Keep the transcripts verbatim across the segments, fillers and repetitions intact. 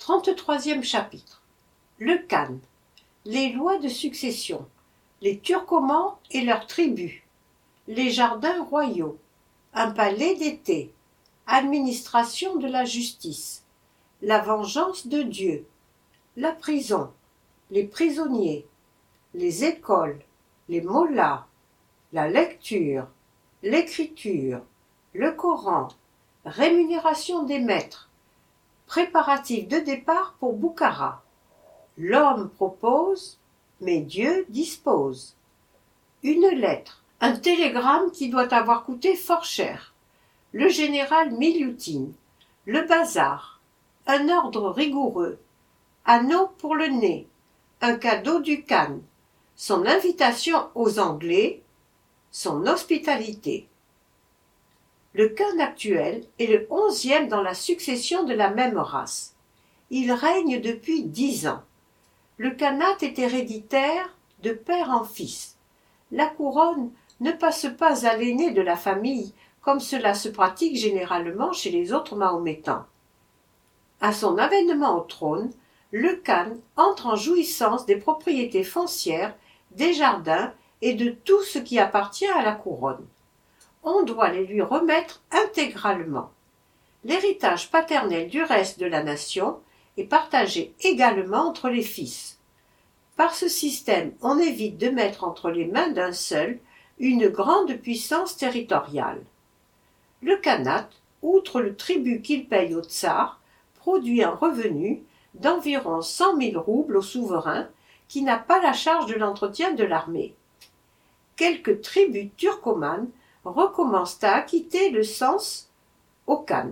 trente-troisième chapitre. Le Khan. Les lois de succession. Les Turcomans et leurs tribus. Les jardins royaux. Un palais d'été. Administration de la justice. La vengeance de Dieu. La prison. Les prisonniers. Les écoles. Les mollahs. La lecture. L'écriture. Le Coran. Rémunération des maîtres. Préparatifs de départ pour Boukhara. L'homme propose, mais Dieu dispose. Une lettre, un télégramme qui doit avoir coûté fort cher. Le général Milioutine. Le bazar. Un ordre rigoureux. Anneau pour le nez. Un cadeau du Khan. Son invitation aux Anglais. Son hospitalité. Le Khan actuel est le onzième dans la succession de la même race. Il règne depuis dix ans. Le khanat est héréditaire de père en fils. La couronne ne passe pas à l'aîné de la famille, comme cela se pratique généralement chez les autres mahométans. À son avènement au trône, le Khan entre en jouissance des propriétés foncières, des jardins et de tout ce qui appartient à la couronne. On doit les lui remettre intégralement. L'héritage paternel du reste de la nation est partagé également entre les fils. Par ce système, on évite de mettre entre les mains d'un seul une grande puissance territoriale. Le khanat, outre le tribut qu'il paye au tsar, produit un revenu d'environ cent mille roubles au souverain qui n'a pas la charge de l'entretien de l'armée. Quelques tribus turcomanes recommencent à acquitter le cens au Khan.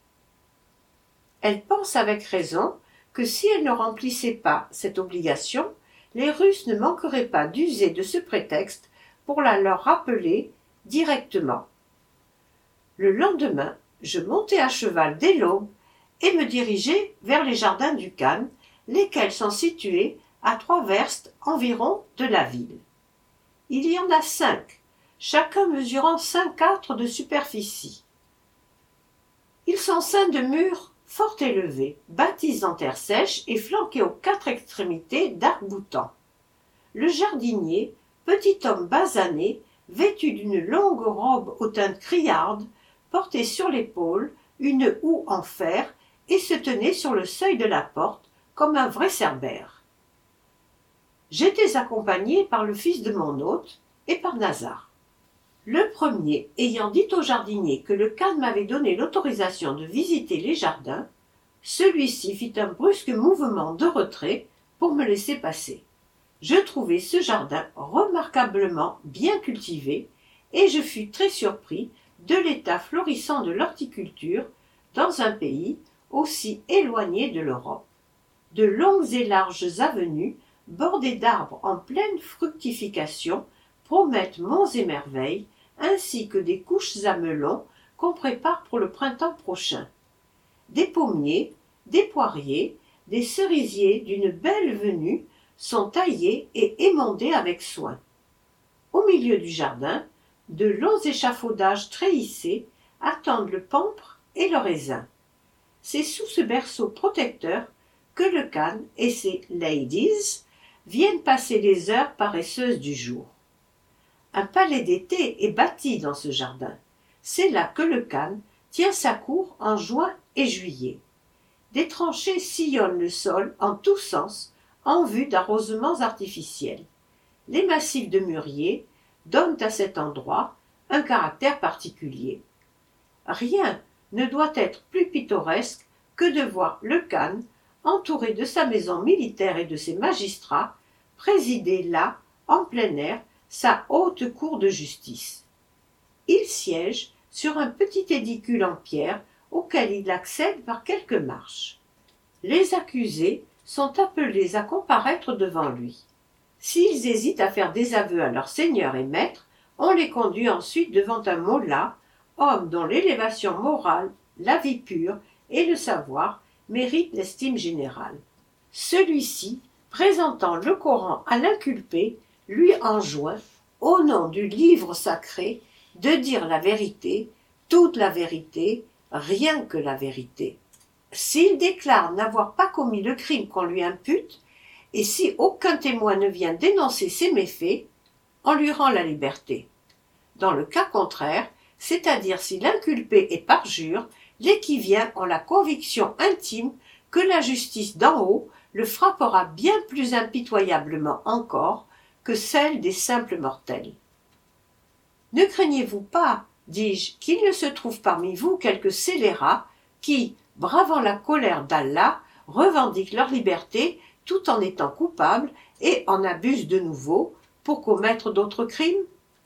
Elle pense avec raison que si elle ne remplissait pas cette obligation, les Russes ne manqueraient pas d'user de ce prétexte pour la leur rappeler directement. Le lendemain, je montai à cheval dès l'aube et me dirigeai vers les jardins du Khan, lesquels sont situés à trois verstes environ de la ville. Il y en a cinq, chacun mesurant cinq quatre de superficie. Ils sont ceints de murs fort élevés, bâtis en terre sèche et flanqués aux quatre extrémités d'arcs-boutants. Le jardinier, petit homme basané, vêtu d'une longue robe aux teintes criardes, portait sur l'épaule une houe en fer et se tenait sur le seuil de la porte comme un vrai cerbère. J'étais accompagné par le fils de mon hôte et par Nazar. Le premier, ayant dit au jardinier que le Khan m'avait donné l'autorisation de visiter les jardins, celui-ci fit un brusque mouvement de retrait pour me laisser passer. Je trouvai ce jardin remarquablement bien cultivé et je fus très surpris de l'état florissant de l'horticulture dans un pays aussi éloigné de l'Europe. De longues et larges avenues, bordées d'arbres en pleine fructification, promettent monts et merveilles, ainsi que des couches à melons qu'on prépare pour le printemps prochain. Des pommiers, des poiriers, des cerisiers d'une belle venue sont taillés et émondés avec soin. Au milieu du jardin, de longs échafaudages treillissés attendent le pampre et le raisin. C'est sous ce berceau protecteur que le Khan et ses « ladies » viennent passer les heures paresseuses du jour. Un palais d'été est bâti dans ce jardin. C'est là que le Khan tient sa cour en juin et juillet. Des tranchées sillonnent le sol en tous sens en vue d'arrosements artificiels. Les massifs de mûriers donnent à cet endroit un caractère particulier. Rien ne doit être plus pittoresque que de voir le Khan, entouré de sa maison militaire et de ses magistrats, présider là, en plein air, sa haute cour de justice. Il siège sur un petit édicule en pierre auquel il accède par quelques marches. Les accusés sont appelés à comparaître devant lui. S'ils hésitent à faire des aveux à leur seigneur et maître, on les conduit ensuite devant un mollah, homme dont l'élévation morale, la vie pure et le savoir méritent l'estime générale. Celui-ci, présentant le Coran à l'inculpé, lui enjoint, au nom du livre sacré, de dire la vérité, toute la vérité, rien que la vérité. S'il déclare n'avoir pas commis le crime qu'on lui impute, et si aucun témoin ne vient dénoncer ses méfaits, on lui rend la liberté. Dans le cas contraire, c'est-à-dire si l'inculpé est parjure, les qui-viens ont la conviction intime que la justice d'en haut le frappera bien plus impitoyablement encore que celle des simples mortels. Ne craignez-vous pas, dis-je, qu'il ne se trouve parmi vous quelques scélérats qui, bravant la colère d'Allah, revendiquent leur liberté tout en étant coupables et en abusent de nouveau pour commettre d'autres crimes?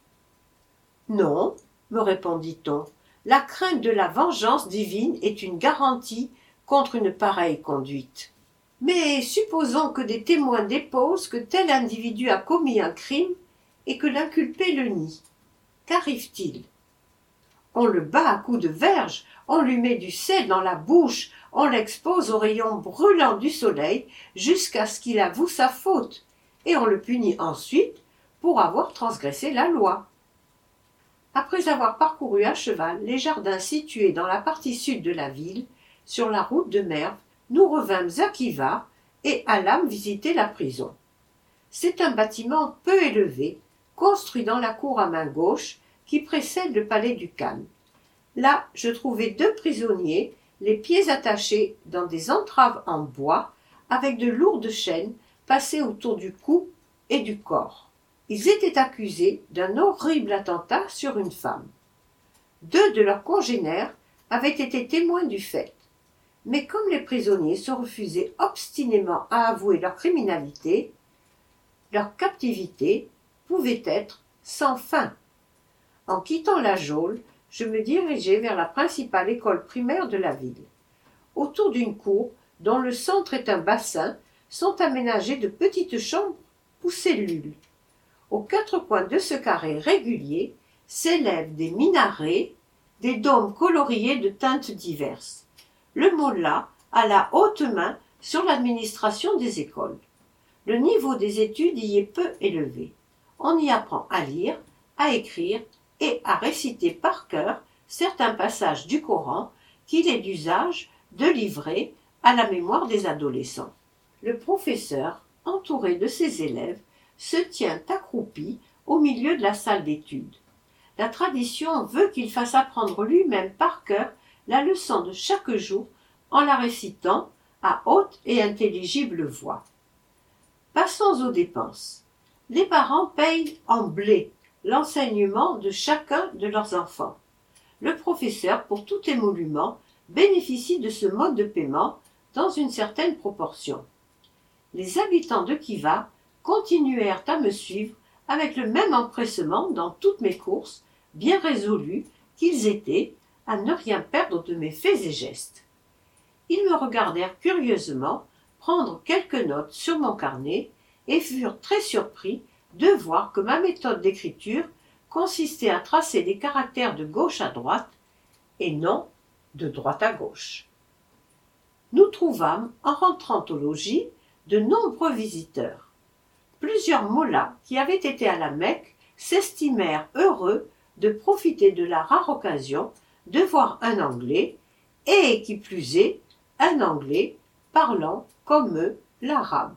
Non, me répondit-on, la crainte de la vengeance divine est une garantie contre une pareille conduite. Mais supposons que des témoins déposent que tel individu a commis un crime et que l'inculpé le nie. Qu'arrive-t-il? On le bat à coups de verge, on lui met du sel dans la bouche, on l'expose aux rayons brûlants du soleil jusqu'à ce qu'il avoue sa faute, et on le punit ensuite pour avoir transgressé la loi. Après avoir parcouru à cheval les jardins situés dans la partie sud de la ville, sur la route de Merv, nous revînmes à Khiva et allâmes visiter la prison. C'est un bâtiment peu élevé, construit dans la cour à main gauche, qui précède le palais du Khan. Là, je trouvai deux prisonniers, les pieds attachés dans des entraves en bois, avec de lourdes chaînes passées autour du cou et du corps. Ils étaient accusés d'un horrible attentat sur une femme. Deux de leurs congénères avaient été témoins du fait. Mais comme les prisonniers se refusaient obstinément à avouer leur criminalité, leur captivité pouvait être sans fin. En quittant la geôle, je me dirigeai vers la principale école primaire de la ville. Autour d'une cour, dont le centre est un bassin, sont aménagées de petites chambres ou cellules. Aux quatre coins de ce carré régulier s'élèvent des minarets, des dômes coloriés de teintes diverses. Le mollah a la haute main sur l'administration des écoles. Le niveau des études y est peu élevé. On y apprend à lire, à écrire et à réciter par cœur certains passages du Coran qu'il est d'usage de livrer à la mémoire des adolescents. Le professeur, entouré de ses élèves, se tient accroupi au milieu de la salle d'études. La tradition veut qu'il fasse apprendre lui-même par cœur la leçon de chaque jour en la récitant à haute et intelligible voix. Passons aux dépenses. Les parents payent en blé l'enseignement de chacun de leurs enfants. Le professeur, pour tout émolument, bénéficie de ce mode de paiement dans une certaine proportion. Les habitants de Khiva continuèrent à me suivre avec le même empressement dans toutes mes courses, bien résolus qu'ils étaient à ne rien perdre de mes faits et gestes. Ils me regardèrent curieusement prendre quelques notes sur mon carnet et furent très surpris de voir que ma méthode d'écriture consistait à tracer des caractères de gauche à droite et non de droite à gauche. Nous trouvâmes, en rentrant au logis, de nombreux visiteurs. Plusieurs mollahs qui avaient été à la Mecque s'estimèrent heureux de profiter de la rare occasion de voir un Anglais, et qui plus est, un Anglais parlant comme eux l'arabe.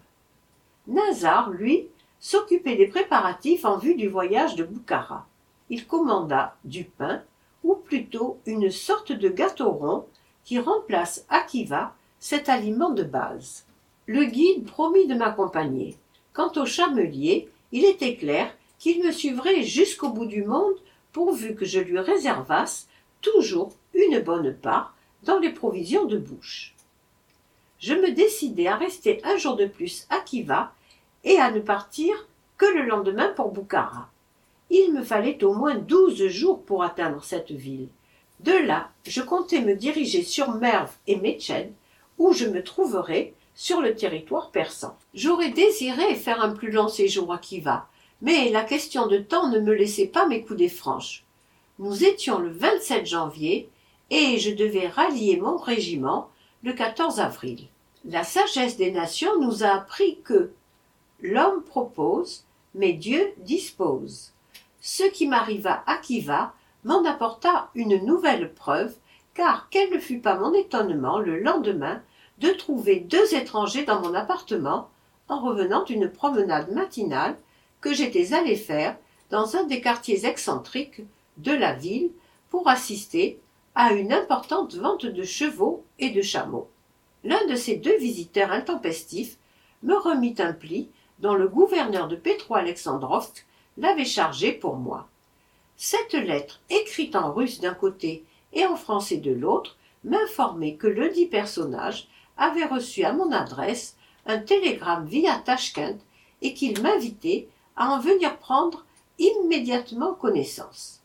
Nazar, lui, s'occupait des préparatifs en vue du voyage de Boukhara. Il commanda du pain, ou plutôt une sorte de gâteau rond qui remplace à Khiva cet aliment de base. Le guide promit de m'accompagner. Quant au chamelier, il était clair qu'il me suivrait jusqu'au bout du monde pourvu que je lui réservasse toujours une bonne part dans les provisions de bouche. Je me décidai à rester un jour de plus à Khiva et à ne partir que le lendemain pour Boukhara. Il me fallait au moins douze jours pour atteindre cette ville. De là, je comptais me diriger sur Merv et Metchen, où je me trouverais sur le territoire persan. J'aurais désiré faire un plus long séjour à Khiva, mais la question de temps ne me laissait pas m'écouder franche. Nous étions le vingt-sept janvier et je devais rallier mon régiment le quatorze avril. La sagesse des nations nous a appris que l'homme propose, mais Dieu dispose. Ce qui m'arriva à Khiva m'en apporta une nouvelle preuve car quel ne fut pas mon étonnement le lendemain de trouver deux étrangers dans mon appartement en revenant d'une promenade matinale que j'étais allé faire dans un des quartiers excentriques de la ville pour assister à une importante vente de chevaux et de chameaux. L'un de ces deux visiteurs intempestifs me remit un pli dont le gouverneur de Petro-Alexandrovsk l'avait chargé pour moi. Cette lettre, écrite en russe d'un côté et en français de l'autre, m'informait que ledit personnage avait reçu à mon adresse un télégramme via Tachkent et qu'il m'invitait à en venir prendre immédiatement connaissance.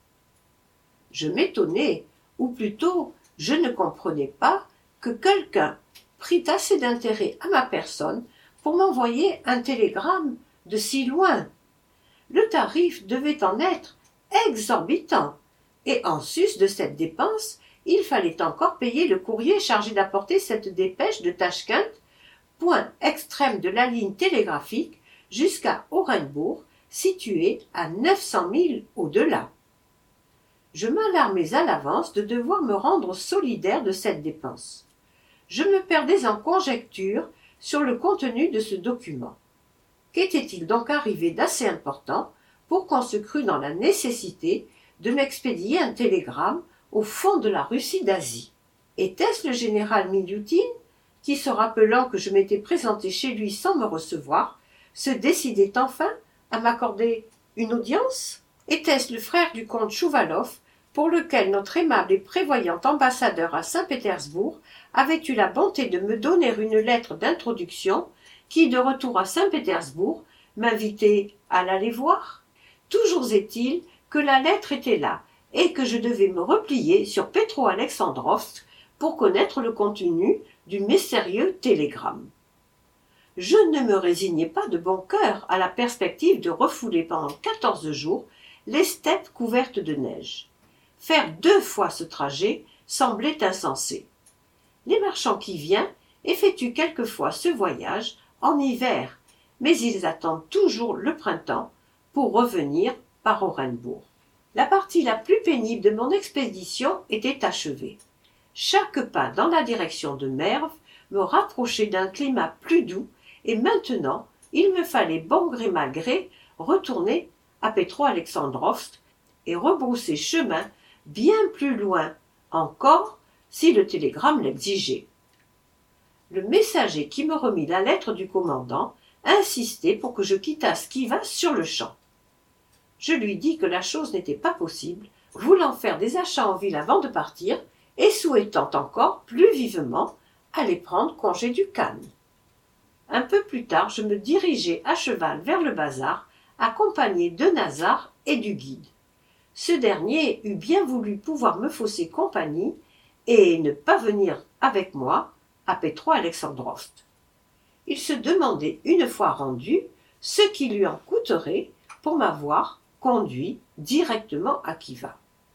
Je m'étonnais, ou plutôt je ne comprenais pas que quelqu'un prît assez d'intérêt à ma personne pour m'envoyer un télégramme de si loin. Le tarif devait en être exorbitant, et en sus de cette dépense, il fallait encore payer le courrier chargé d'apporter cette dépêche de Tachkent, point extrême de la ligne télégraphique, jusqu'à Orenbourg, situé à neuf cents milles au-delà. Je m'alarmais à l'avance de devoir me rendre solidaire de cette dépense. Je me perdais en conjectures sur le contenu de ce document. Qu'était-il donc arrivé d'assez important pour qu'on se crût dans la nécessité de m'expédier un télégramme au fond de la Russie d'Asie? Était-ce le général Milioutine qui, se rappelant que je m'étais présenté chez lui sans me recevoir, se décidait enfin à m'accorder une audience? Était-ce le frère du comte Chouvalov, pour lequel notre aimable et prévoyant ambassadeur à Saint-Pétersbourg avait eu la bonté de me donner une lettre d'introduction qui, de retour à Saint-Pétersbourg, m'invitait à l'aller voir? Toujours est-il que la lettre était là et que je devais me replier sur Petro-Alexandrovsk pour connaître le contenu du mystérieux télégramme. Je ne me résignais pas de bon cœur à la perspective de refouler pendant quatorze jours les steppes couvertes de neige. Faire deux fois ce trajet semblait insensé. Les marchands qui viennent effectuent quelquefois ce voyage en hiver, mais ils attendent toujours le printemps pour revenir par Orenbourg. La partie la plus pénible de mon expédition était achevée. Chaque pas dans la direction de Merv me rapprochait d'un climat plus doux, et maintenant il me fallait bon gré mal gré retourner à Petro-Alexandrovsk et rebrousser chemin bien plus loin encore si le télégramme l'exigeait. Le messager qui me remit la lettre du commandant insistait pour que je quittasse Khiva sur-le-champ. Je lui dis que la chose n'était pas possible, voulant faire des achats en ville avant de partir et souhaitant encore plus vivement aller prendre congé du Khan. Un peu plus tard, je me dirigeai à cheval vers le bazar, accompagné de Nazar et du guide. Ce dernier eût bien voulu pouvoir me fausser compagnie et ne pas venir avec moi à Petro-Alexandrovsk. Il se demandait, une fois rendu, ce qui lui en coûterait pour m'avoir conduit directement à Khiva.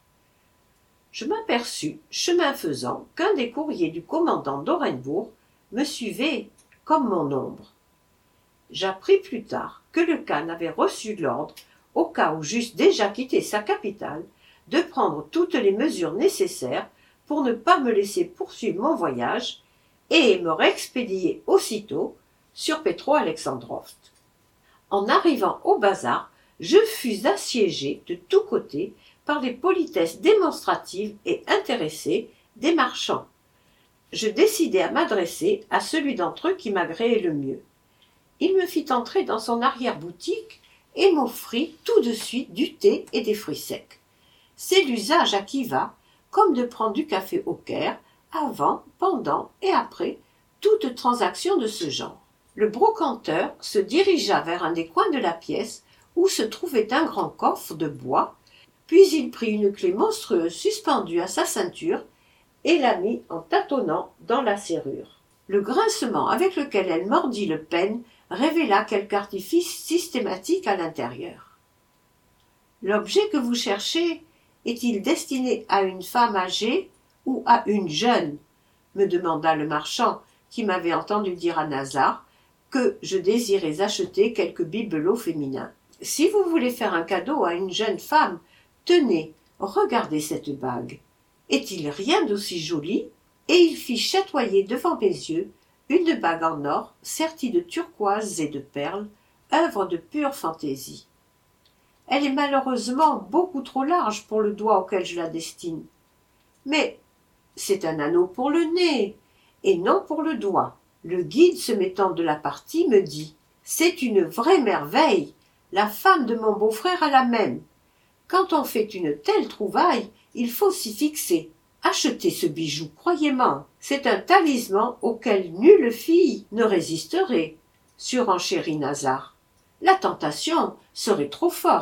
Je m'aperçus, chemin faisant, qu'un des courriers du commandant d'Orenbourg me suivait comme mon ombre. J'appris plus tard que le Khan avait reçu l'ordre, au cas où j'eusse déjà quitté sa capitale, de prendre toutes les mesures nécessaires pour ne pas me laisser poursuivre mon voyage et me réexpédier aussitôt sur Petro-Alexandrovsk. En arrivant au bazar, je fus assiégé de tous côtés par les politesses démonstratives et intéressées des marchands. Je décidai à m'adresser à celui d'entre eux qui m'agréait le mieux. Il me fit entrer dans son arrière-boutique et m'offrit tout de suite du thé et des fruits secs. C'est l'usage à Khiva, comme de prendre du café au Caire, avant, pendant et après toute transaction de ce genre. Le brocanteur se dirigea vers un des coins de la pièce où se trouvait un grand coffre de bois, puis il prit une clé monstrueuse suspendue à sa ceinture et la mit en tâtonnant dans la serrure. Le grincement avec lequel elle mordit le peigne révéla quelque artifice systématique à l'intérieur. « L'objet que vous cherchez est-il destiné à une femme âgée ou à une jeune ?» me demanda le marchand qui m'avait entendu dire à Nazar que je désirais acheter quelques bibelots féminins. « Si vous voulez faire un cadeau à une jeune femme, tenez, regardez cette bague. » Est-il rien d'aussi joli? Et il fit chatoyer devant mes yeux une bague en or sertie de turquoises et de perles, œuvre de pure fantaisie. Elle est malheureusement beaucoup trop large pour le doigt auquel je la destine. Mais c'est un anneau pour le nez, et non pour le doigt. Le guide se mettant de la partie me dit « C'est une vraie merveille, la femme de mon beau-frère a la même. Quand on fait une telle trouvaille, il faut s'y fixer. Achetez ce bijou, croyez-moi, c'est un talisman auquel nulle fille ne résisterait, surenchérit Nazar. La tentation serait trop forte. »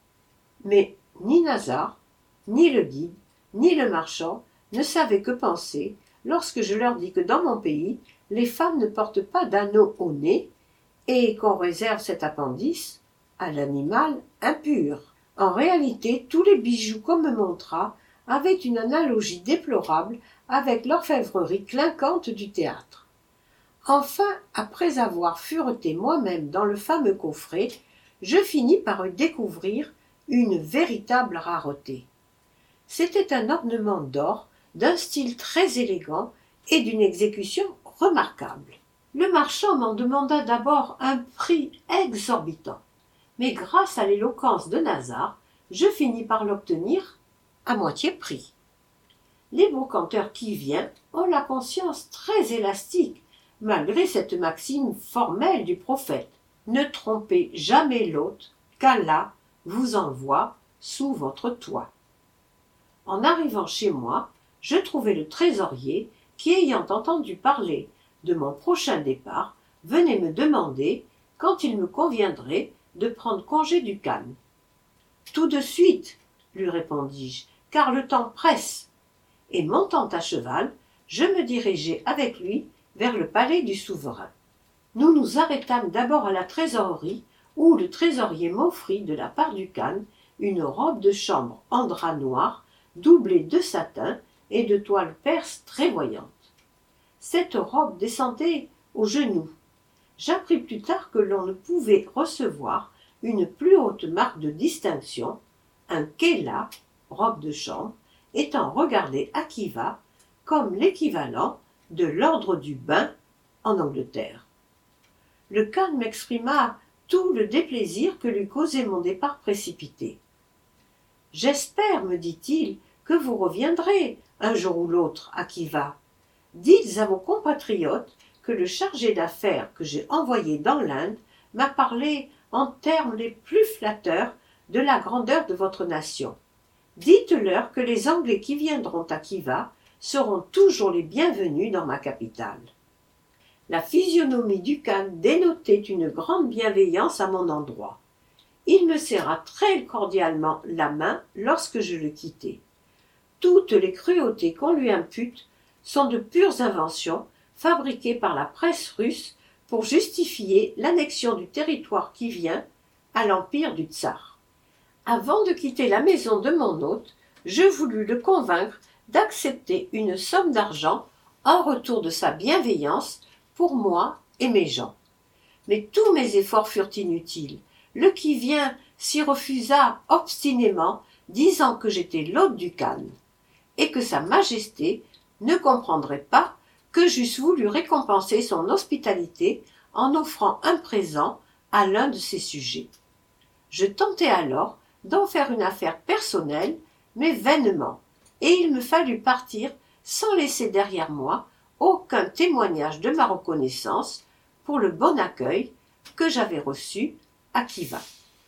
Mais ni Nazar, ni le guide, ni le marchand ne savaient que penser lorsque je leur dis que dans mon pays, les femmes ne portent pas d'anneau au nez et qu'on réserve cet appendice à l'animal impur. En réalité, tous les bijoux qu'on me montra avaient une analogie déplorable avec l'orfèvrerie clinquante du théâtre. Enfin, après avoir fureté moi-même dans le fameux coffret, je finis par y découvrir une véritable rareté. C'était un ornement d'or d'un style très élégant et d'une exécution remarquable. Le marchand m'en demanda d'abord un prix exorbitant, mais grâce à l'éloquence de Nazar, je finis par l'obtenir à moitié prix. Les brocanteurs qui viennent ont la conscience très élastique, malgré cette maxime formelle du prophète. Ne trompez jamais l'hôte, qu'Allah vous envoie sous votre toit. En arrivant chez moi, je trouvai le trésorier qui, ayant entendu parler de mon prochain départ, venait me demander quand il me conviendrait de prendre congé du Khan. « Tout de suite, lui répondis-je, car le temps presse. » Et montant à cheval, je me dirigeai avec lui vers le palais du souverain. Nous nous arrêtâmes d'abord à la trésorerie, où le trésorier m'offrit de la part du Khan une robe de chambre en drap noir, doublée de satin et de toile perse très voyante. Cette robe descendait aux genoux. J'appris plus tard que l'on ne pouvait recevoir une plus haute marque de distinction, un kéla, robe de chambre, étant regardé à Khiva comme l'équivalent de l'ordre du bain en Angleterre. Le Khan m'exprima tout le déplaisir que lui causait mon départ précipité. « J'espère, me dit-il, que vous reviendrez un jour ou l'autre à Khiva. Dites à vos compatriotes que le chargé d'affaires que j'ai envoyé dans l'Inde m'a parlé en termes les plus flatteurs de la grandeur de votre nation. Dites-leur que les Anglais qui viendront à Khiva seront toujours les bienvenus dans ma capitale. » La physionomie du Khan dénotait une grande bienveillance à mon endroit. Il me serra très cordialement la main lorsque je le quittai. Toutes les cruautés qu'on lui impute sont de pures inventions fabriquées par la presse russe pour justifier l'annexion du territoire qui vient à l'empire du tsar. Avant de quitter la maison de mon hôte, je voulus le convaincre d'accepter une somme d'argent en retour de sa bienveillance pour moi et mes gens. Mais tous mes efforts furent inutiles. Le qui-vient s'y refusa obstinément, disant que j'étais l'hôte du Khan, et que sa majesté ne comprendrait pas que j'eusse voulu récompenser son hospitalité en offrant un présent à l'un de ses sujets. Je tentai alors d'en faire une affaire personnelle, mais vainement, et il me fallut partir sans laisser derrière moi aucun témoignage de ma reconnaissance pour le bon accueil que j'avais reçu à Khiva.